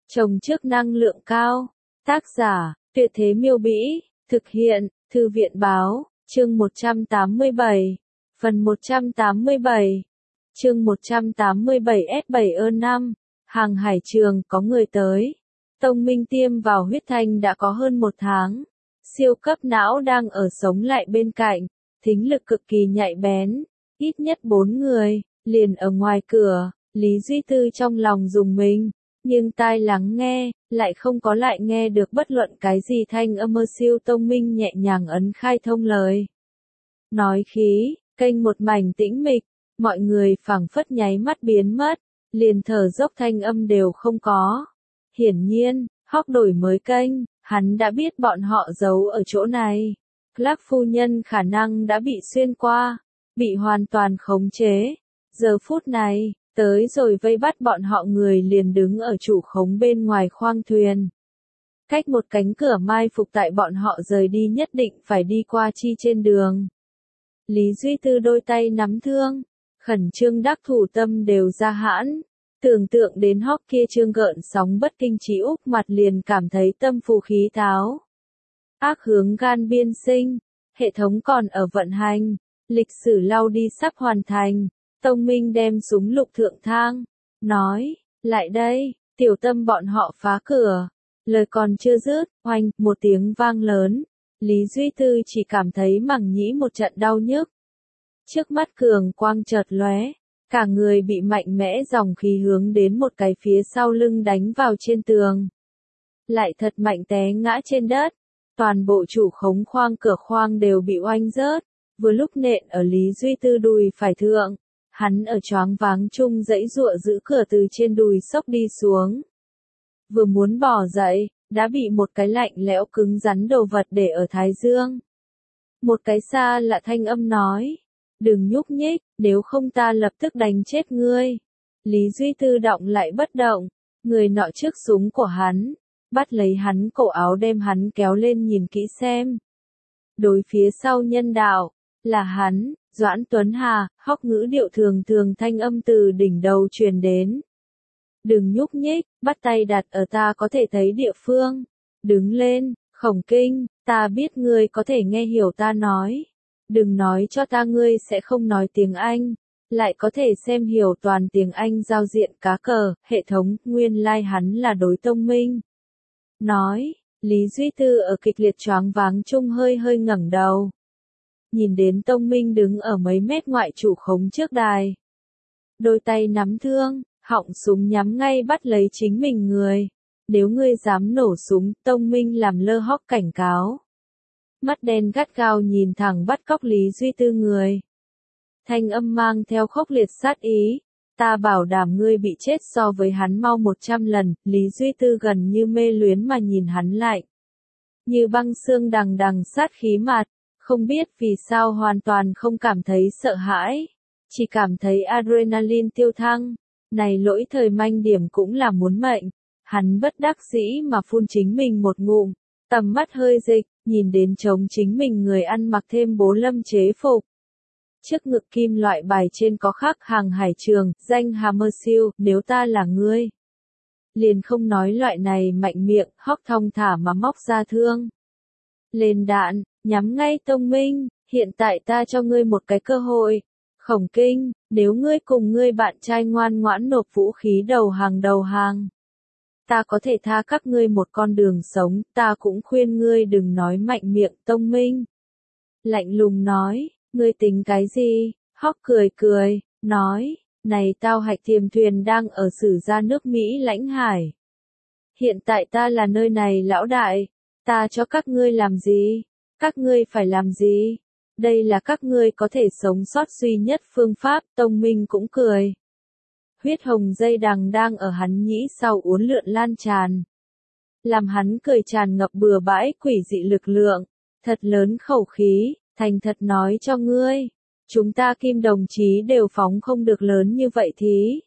Trồng trước năng lượng cao. Tác giả, Tuyệt Thế Miêu Bĩ. Thực hiện, Thư viện Báo. Chương 187. Phần 187. Chương 187 S7E5. Hàng hải trường có người tới. Tông Minh tiêm vào huyết thanh đã có hơn 1 tháng. Siêu cấp não đang ở sống lại bên cạnh. Thính lực cực kỳ nhạy bén. Ít nhất 4 người, liền ở ngoài cửa. Lý Duy Tư trong lòng rùng mình. Nhưng tai lắng nghe, lại không có lại nghe được bất luận cái gì thanh âm. Siêu Tông Minh nhẹ nhàng ấn khai thông lời. Nói khí, kênh một mảnh tĩnh mịch, mọi người phảng phất nháy mắt biến mất, liền thở dốc thanh âm đều không có. Hiển nhiên, Hóc đổi mới kênh, hắn đã biết bọn họ giấu ở chỗ này. Clark phu nhân khả năng đã bị xuyên qua, bị hoàn toàn khống chế. Giờ phút này, tới rồi vây bắt bọn họ người liền đứng ở chủ khống bên ngoài khoang thuyền. Cách một cánh cửa mai phục tại bọn họ rời đi nhất định phải đi qua chi trên đường. Lý Duy Tư đôi tay nắm thương, khẩn trương đắc thủ tâm đều ra hãn. Tưởng tượng đến Hóc kia trương gợn sóng bất kinh trí úc mặt liền cảm thấy tâm phù khí tháo. Ác hướng gan biên sinh, hệ thống còn ở vận hành, lịch sử lao đi sắp hoàn thành. Tông Minh đem súng lục thượng thang, nói, lại đây, tiểu tâm bọn họ phá cửa. Lời còn chưa dứt, oanh, một tiếng vang lớn. Lý Duy Tư chỉ cảm thấy màng nhĩ một trận đau nhức. Trước mắt cường quang chợt lóe, cả người bị mạnh mẽ dòng khí hướng đến một cái phía sau lưng đánh vào trên tường. Lại thật mạnh té ngã trên đất, toàn bộ chủ khống khoang cửa khoang đều bị oanh rớt, vừa lúc nện ở Lý Duy Tư đùi phải thượng. Hắn ở choáng váng chung dãy giụa giữ cửa từ trên đùi xốc đi xuống. Vừa muốn bỏ dậy, đã bị một cái lạnh lẽo cứng rắn đồ vật để ở thái dương. Một cái xa lạ thanh âm nói, đừng nhúc nhích, nếu không ta lập tức đánh chết ngươi. Lý Duy Tư động lại bất động, người nọ trước súng của hắn, bắt lấy hắn cổ áo đem hắn kéo lên nhìn kỹ xem. Đối phía sau nhân đạo, là hắn, Doãn Tuấn Hà. Hóc ngữ điệu thường thường thanh âm từ đỉnh đầu truyền đến. Đừng nhúc nhích, bắt tay đặt ở ta có thể thấy địa phương. Đứng lên, Khổng Kinh, ta biết ngươi có thể nghe hiểu ta nói. Đừng nói cho ta ngươi sẽ không nói tiếng Anh, lại có thể xem hiểu toàn tiếng Anh giao diện cá cờ, hệ thống, nguyên lai hắn là đối Tông Minh. Nói, Lý Duy Tư ở kịch liệt choáng váng chung hơi hơi ngẩng đầu. Nhìn đến Tông Minh đứng ở mấy mét ngoại chủ khống trước đài. Đôi tay nắm thương, họng súng nhắm ngay bắt lấy chính mình người. Nếu ngươi dám nổ súng, Tông Minh làm lơ Hóc cảnh cáo. Mắt đen gắt gao nhìn thẳng bắt cóc Lý Duy Tư người. Thanh âm mang theo khốc liệt sát ý. Ta bảo đảm ngươi bị chết so với hắn mau 100 lần. Lý Duy Tư gần như mê luyến mà nhìn hắn lại. Như băng xương đằng đằng sát khí mặt. Không biết vì sao hoàn toàn không cảm thấy sợ hãi. Chỉ cảm thấy adrenaline tiêu thăng. Này lỗi thời manh điểm cũng là muốn mệnh. Hắn bất đắc dĩ mà phun chính mình một ngụm. Tầm mắt hơi dịch, nhìn đến trống chính mình người ăn mặc thêm bố lâm chế phục. Trước ngực kim loại bài trên có khắc hàng hải trường, danh Hammersill, nếu ta là ngươi. Liền không nói loại này mạnh miệng, Hóc thong thả mà móc ra thương. Lên đạn, nhắm ngay Tông Minh, hiện tại ta cho ngươi một cái cơ hội. Khổng Kinh, nếu ngươi cùng ngươi bạn trai ngoan ngoãn nộp vũ khí đầu hàng. Ta có thể tha các ngươi một con đường sống, ta cũng khuyên ngươi đừng nói mạnh miệng. Tông Minh lạnh lùng nói, ngươi tính cái gì? Hóc cười, nói, này tao hạch thiềm thuyền đang ở sử ra nước Mỹ lãnh hải. Hiện tại ta là nơi này lão đại, ta cho các ngươi làm gì? Các ngươi phải làm gì? Đây là các ngươi có thể sống sót duy nhất phương pháp. Tông Minh cũng cười. Huyết hồng dây đằng đang ở hắn nhĩ sau uốn lượn lan tràn. Làm hắn cười tràn ngập bừa bãi quỷ dị lực lượng. Thật lớn khẩu khí, thành thật nói cho ngươi. Chúng ta Kim đồng chí đều phóng không được lớn như vậy thí.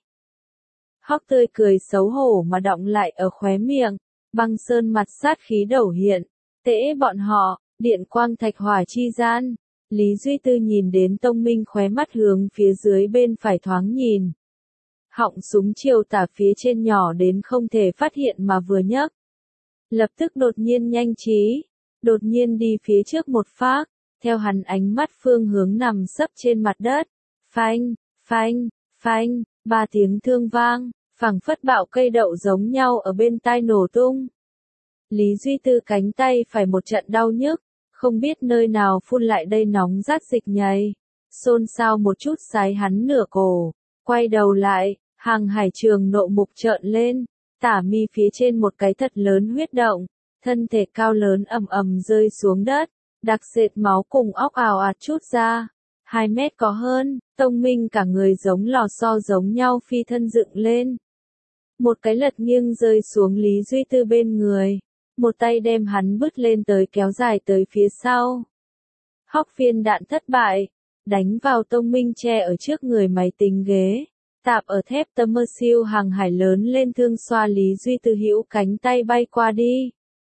Hóc tươi cười xấu hổ mà đọng lại ở khóe miệng. Băng sơn mặt sát khí đầu hiện. Tễ bọn họ, điện quang thạch hỏa chi gian. Lý Duy Tư nhìn đến Tông Minh khóe mắt hướng phía dưới bên phải thoáng nhìn. Họng súng chiều tả phía trên nhỏ đến không thể phát hiện mà vừa nhấc. Lập tức đột nhiên nhanh trí, đột nhiên đi phía trước một phác, theo hắn ánh mắt phương hướng nằm sấp trên mặt đất. Phanh, phanh, phanh, 3 tiếng thương vang, phảng phất bạo cây đậu giống nhau ở bên tai nổ tung. Lý Duy Tư cánh tay phải một trận đau nhức, không biết nơi nào phun lại đây nóng rát dịch nhầy, xôn xao một chút sái hắn nửa cổ, quay đầu lại, Hàng Hải Trường nộ mục trợn lên, tả mi phía trên một cái thật lớn huyết động, thân thể cao lớn ầm ầm rơi xuống đất, đặc sệt máu cùng óc ào ạt chút ra, 2 mét có hơn, Tông Minh cả người giống lò xo giống nhau phi thân dựng lên. Một cái lật nghiêng rơi xuống Lý Duy Tư bên người, một tay đem hắn bứt lên tới kéo dài tới phía sau. Hóc viên đạn thất bại, đánh vào Tông Minh che ở trước người máy tính ghế, tạp ở thép tấm mơ siêu hàng hải lớn lên thương xoa Lý Duy Tư hữu cánh tay bay qua đi.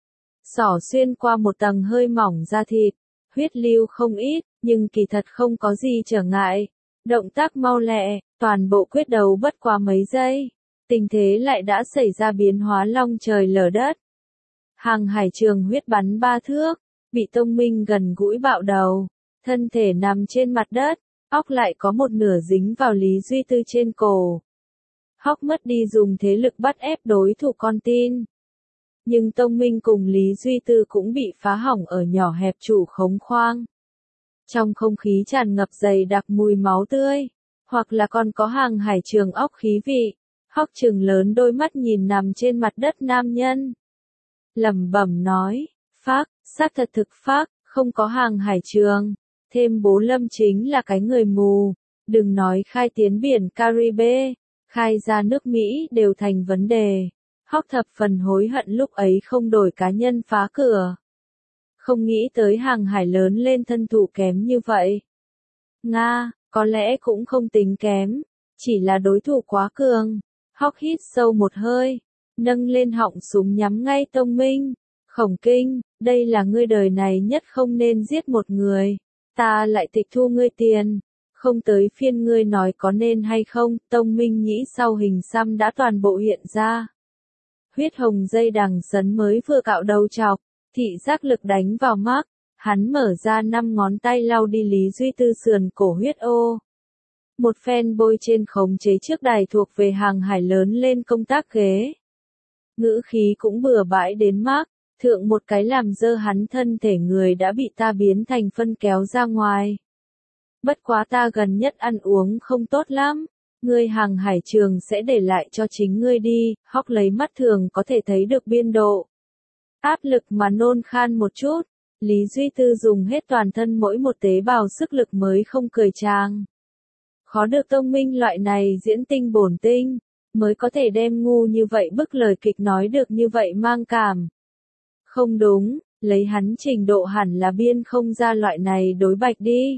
Xỏ xuyên qua một tầng hơi mỏng da thịt, huyết lưu không ít, nhưng kỳ thật không có gì trở ngại. Động tác mau lẹ, toàn bộ quyết đấu bất quá mấy giây. Tình thế lại đã xảy ra biến hóa long trời lở đất. Hàng Hải Trường huyết bắn 3 thước, bị Tông Minh gần gũi bạo đầu, thân thể nằm trên mặt đất, óc lại có một nửa dính vào Lý Duy Tư trên cổ. Hóc mất đi dùng thế lực bắt ép đối thủ con tin. Nhưng Tông Minh cùng Lý Duy Tư cũng bị phá hỏng ở nhỏ hẹp chủ khống khoang. Trong không khí tràn ngập dày đặc mùi máu tươi, hoặc là còn có Hàng Hải Trường óc khí vị. Hóc trừng lớn đôi mắt nhìn nằm trên mặt đất nam nhân. Lẩm bẩm nói, phác, xác thật thực phác, không có Hàng Hải Trường. Thêm bố Lâm chính là cái người mù. Đừng nói khai tiến biển Caribe, khai ra nước Mỹ đều thành vấn đề. Hóc thập phần hối hận lúc ấy không đổi cá nhân phá cửa. Không nghĩ tới Hàng Hải lớn lên thân thủ kém như vậy. Nga, có lẽ cũng không tính kém, chỉ là đối thủ quá cường. Hóc hít sâu một hơi, nâng lên họng súng nhắm ngay Tông Minh. Khổng Kinh, đây là ngươi đời này nhất không nên giết một người. Ta lại tịch thu ngươi tiền. Không tới phiên ngươi nói có nên hay không, Tông Minh nhĩ sau hình xăm đã toàn bộ hiện ra. Huyết hồng dây đằng sấn mới vừa cạo đầu chọc, thị giác lực đánh vào mắt, hắn mở ra 5 ngón tay lau đi Lý Duy Tư sườn cổ huyết ô. Một phen bôi trên khống chế trước đài thuộc về Hàng Hải lớn lên công tác ghế. Ngữ khí cũng bừa bãi đến mắt, thượng một cái làm dơ hắn thân thể người đã bị ta biến thành phân kéo ra ngoài. Bất quá ta gần nhất ăn uống không tốt lắm, ngươi Hàng Hải Trường sẽ để lại cho chính ngươi đi, Hóc lấy mắt thường có thể thấy được biên độ. Áp lực mà nôn khan một chút, Lý Duy Tư dùng hết toàn thân mỗi một tế bào sức lực mới không cười tràng. Khó được Tông Minh loại này diễn tinh bổn tinh, mới có thể đem ngu như vậy bức lời kịch nói được như vậy mang cảm. Không đúng, lấy hắn trình độ hẳn là biên không ra loại này đối bạch đi.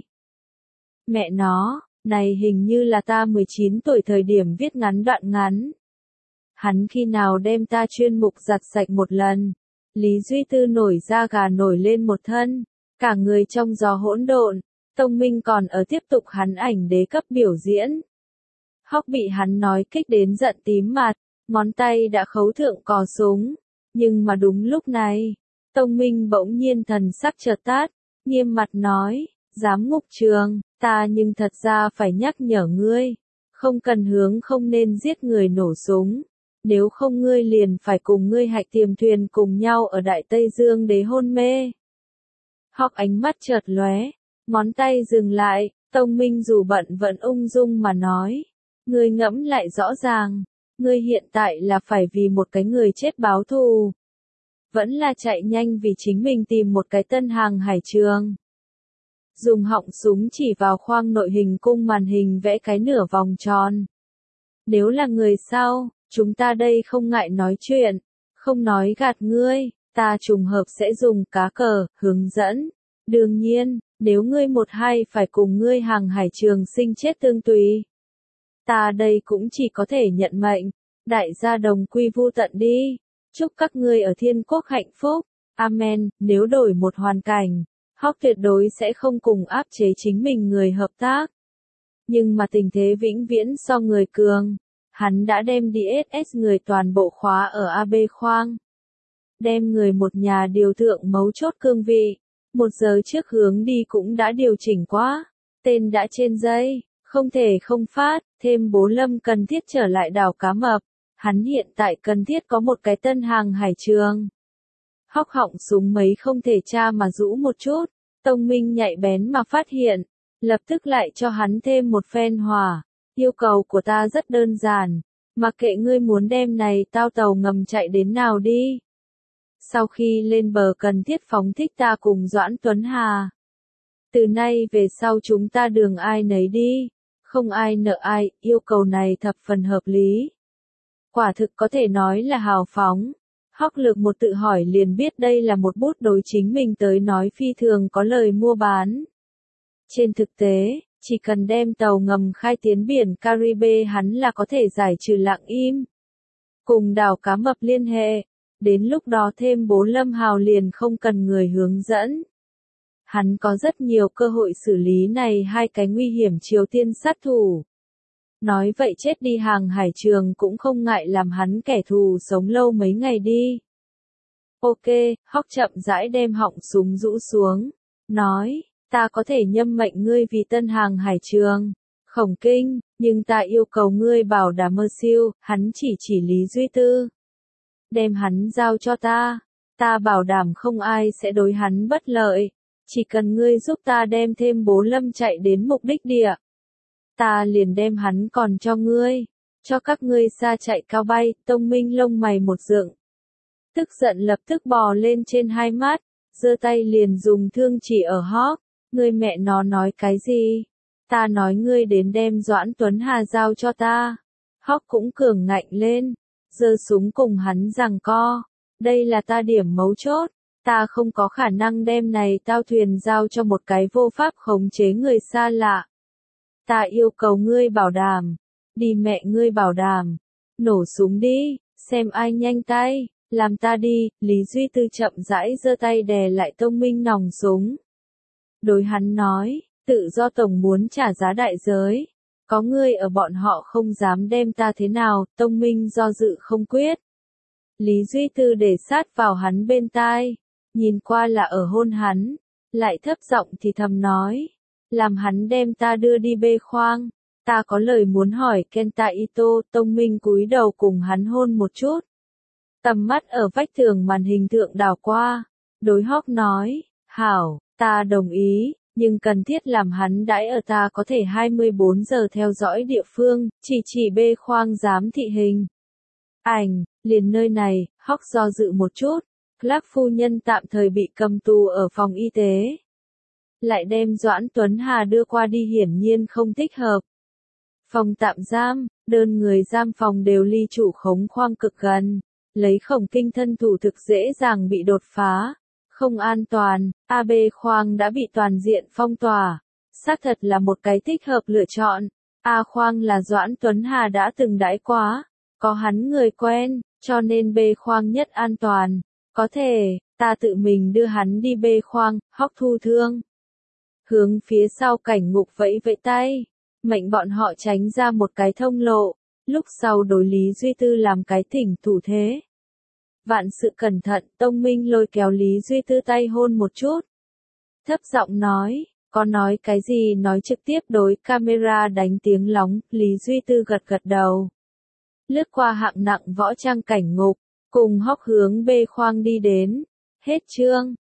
Mẹ nó, này hình như là ta 19 tuổi thời điểm viết ngắn đoạn ngắn. Hắn khi nào đem ta chuyên mục giặt sạch một lần. Lý Duy Tư nổi da gà nổi lên một thân, cả người trong gió hỗn độn. Tông Minh còn ở tiếp tục hắn ảnh đế cấp biểu diễn. Hóc bị hắn nói kích đến giận tím mặt, ngón tay đã khấu thượng cò súng. Nhưng mà đúng lúc này, Tông Minh bỗng nhiên thần sắc chợt tát, nghiêm mặt nói, giám ngục trường, ta nhưng thật ra phải nhắc nhở ngươi, không cần hướng không nên giết người nổ súng, nếu không ngươi liền phải cùng ngươi hạch tiềm thuyền cùng nhau ở Đại Tây Dương để hôn mê. Hóc ánh mắt chợt lóe, ngón tay dừng lại, Tông Minh dù bận vẫn ung dung mà nói, ngươi ngẫm lại rõ ràng, ngươi hiện tại là phải vì một cái người chết báo thù, vẫn là chạy nhanh vì chính mình tìm một cái tân Hàng Hải Trường. Dùng họng súng chỉ vào khoang nội hình cung màn hình vẽ cái nửa vòng tròn. Nếu là người sau, chúng ta đây không ngại nói chuyện, không nói gạt ngươi, ta trùng hợp sẽ dùng cá cờ, hướng dẫn. Đương nhiên, nếu ngươi một hay phải cùng ngươi Hàng Hải Trường sinh chết tương tùy. Ta đây cũng chỉ có thể nhận mệnh, đại gia đồng quy vu tận đi. Chúc các ngươi ở thiên quốc hạnh phúc, amen, nếu đổi một hoàn cảnh. Hóc tuyệt đối sẽ không cùng áp chế chính mình người hợp tác. Nhưng mà tình thế vĩnh viễn so người cường. Hắn đã đem DSS người toàn bộ khóa ở AB khoang. Đem người một nhà điều thượng mấu chốt cương vị. 1 giờ trước hướng đi cũng đã điều chỉnh quá. Tên đã trên dây, không thể không phát, thêm Bố Lâm cần thiết trở lại đảo cá mập. Hắn hiện tại cần thiết có một cái tân hàng hải trường. Hóc họng súng mấy không thể tra mà rũ một chút. Tông Minh nhạy bén mà phát hiện. Lập tức lại cho hắn thêm một phen hỏa. Yêu cầu của ta rất đơn giản. Mặc kệ ngươi muốn đem này tao tàu ngầm chạy đến nào đi. Sau khi lên bờ cần thiết phóng thích ta cùng Doãn Tuấn Hà. Từ nay về sau chúng ta đường ai nấy đi. Không ai nợ ai, yêu cầu này thập phần hợp lý. Quả thực có thể nói là hào phóng. Hóc Lược một tự hỏi liền biết đây là một bút đối chính mình tới nói phi thường có lời mua bán. Trên thực tế, chỉ cần đem tàu ngầm khai tiến biển Caribe hắn là có thể giải trừ lặng im. Cùng đảo cá mập liên hệ, đến lúc đó thêm Bố Lâm Hào liền không cần người hướng dẫn. Hắn có rất nhiều cơ hội xử lý này hai cái nguy hiểm Triều Tiên sát thủ. Nói vậy chết đi hàng hải trường cũng không ngại làm hắn kẻ thù sống lâu mấy ngày đi. Ok, Hóc chậm rãi đem họng súng rũ xuống. Nói, ta có thể nhâm mệnh ngươi vì tân hàng hải trường. Khổng Kinh, nhưng ta yêu cầu ngươi bảo đảm mơ siêu, hắn chỉ Lý Duy Tư. Đem hắn giao cho ta. Ta bảo đảm không ai sẽ đối hắn bất lợi. Chỉ cần ngươi giúp ta đem thêm Bố Lâm chạy đến mục đích địa. Ta liền đem hắn còn cho ngươi. Cho các ngươi xa chạy cao bay, Tông Minh lông mày một dựng. Tức giận lập tức bò lên trên hai mắt. Giơ tay liền dùng thương chỉ ở Hóc. Ngươi mẹ nó nói cái gì? Ta nói ngươi đến đem Doãn Tuấn Hà giao cho ta. Hóc cũng cường ngạnh lên. Giơ súng cùng hắn giằng co. Đây là ta điểm mấu chốt. Ta không có khả năng đem này tao thuyền giao cho một cái vô pháp khống chế người xa lạ. Ta yêu cầu ngươi bảo đảm. Đi mẹ ngươi bảo đảm. Nổ súng đi, xem ai nhanh tay. Làm ta đi, Lý Duy Tư chậm rãi giơ tay đè lại Tông Minh nòng súng. Đối hắn nói, tự do tổng muốn trả giá đại giới. Có ngươi ở bọn họ không dám đem ta thế nào, Tông Minh do dự không quyết. Lý Duy Tư để sát vào hắn bên tai, nhìn qua là ở hôn hắn, lại thấp giọng thì thầm nói. Làm hắn đem ta đưa đi bê khoang, ta có lời muốn hỏi Kenta Ito, Tông Minh cúi đầu cùng hắn hôn một chút. Tầm mắt ở vách tường màn hình thượng đảo qua, đối Hóc nói, hảo, ta đồng ý, nhưng cần thiết làm hắn đãi ở ta có thể 24 giờ theo dõi địa phương, chỉ bê khoang giám thị hình. Ảnh, liền nơi này, Hóc do dự một chút, Clark phu nhân tạm thời bị cầm tù ở phòng y tế. Lại đem Doãn Tuấn Hà đưa qua đi hiển nhiên không thích hợp. Phòng tạm giam, đơn người giam phòng đều ly chủ khống khoang cực gần, lấy Khổng Kinh thân thủ thực dễ dàng bị đột phá. Không an toàn, AB khoang đã bị toàn diện phong tỏa. Xác thật là một cái thích hợp lựa chọn. A khoang là Doãn Tuấn Hà đã từng đãi quá. Có hắn người quen, cho nên B khoang nhất an toàn. Có thể, ta tự mình đưa hắn đi B khoang, Hóc thu thương. Hướng phía sau cảnh ngục vẫy vẫy tay. Mệnh bọn họ tránh ra một cái thông lộ. Lúc sau đối Lý Duy Tư làm cái thỉnh thủ thế. Vạn sự cẩn thận, Tông Minh lôi kéo Lý Duy Tư tay hôn một chút. Thấp giọng nói, có nói cái gì nói trực tiếp đối camera đánh tiếng lóng, Lý Duy Tư gật gật đầu. Lướt qua hạng nặng võ trang cảnh ngục, cùng Hóc hướng bê khoang đi đến. Hết chương.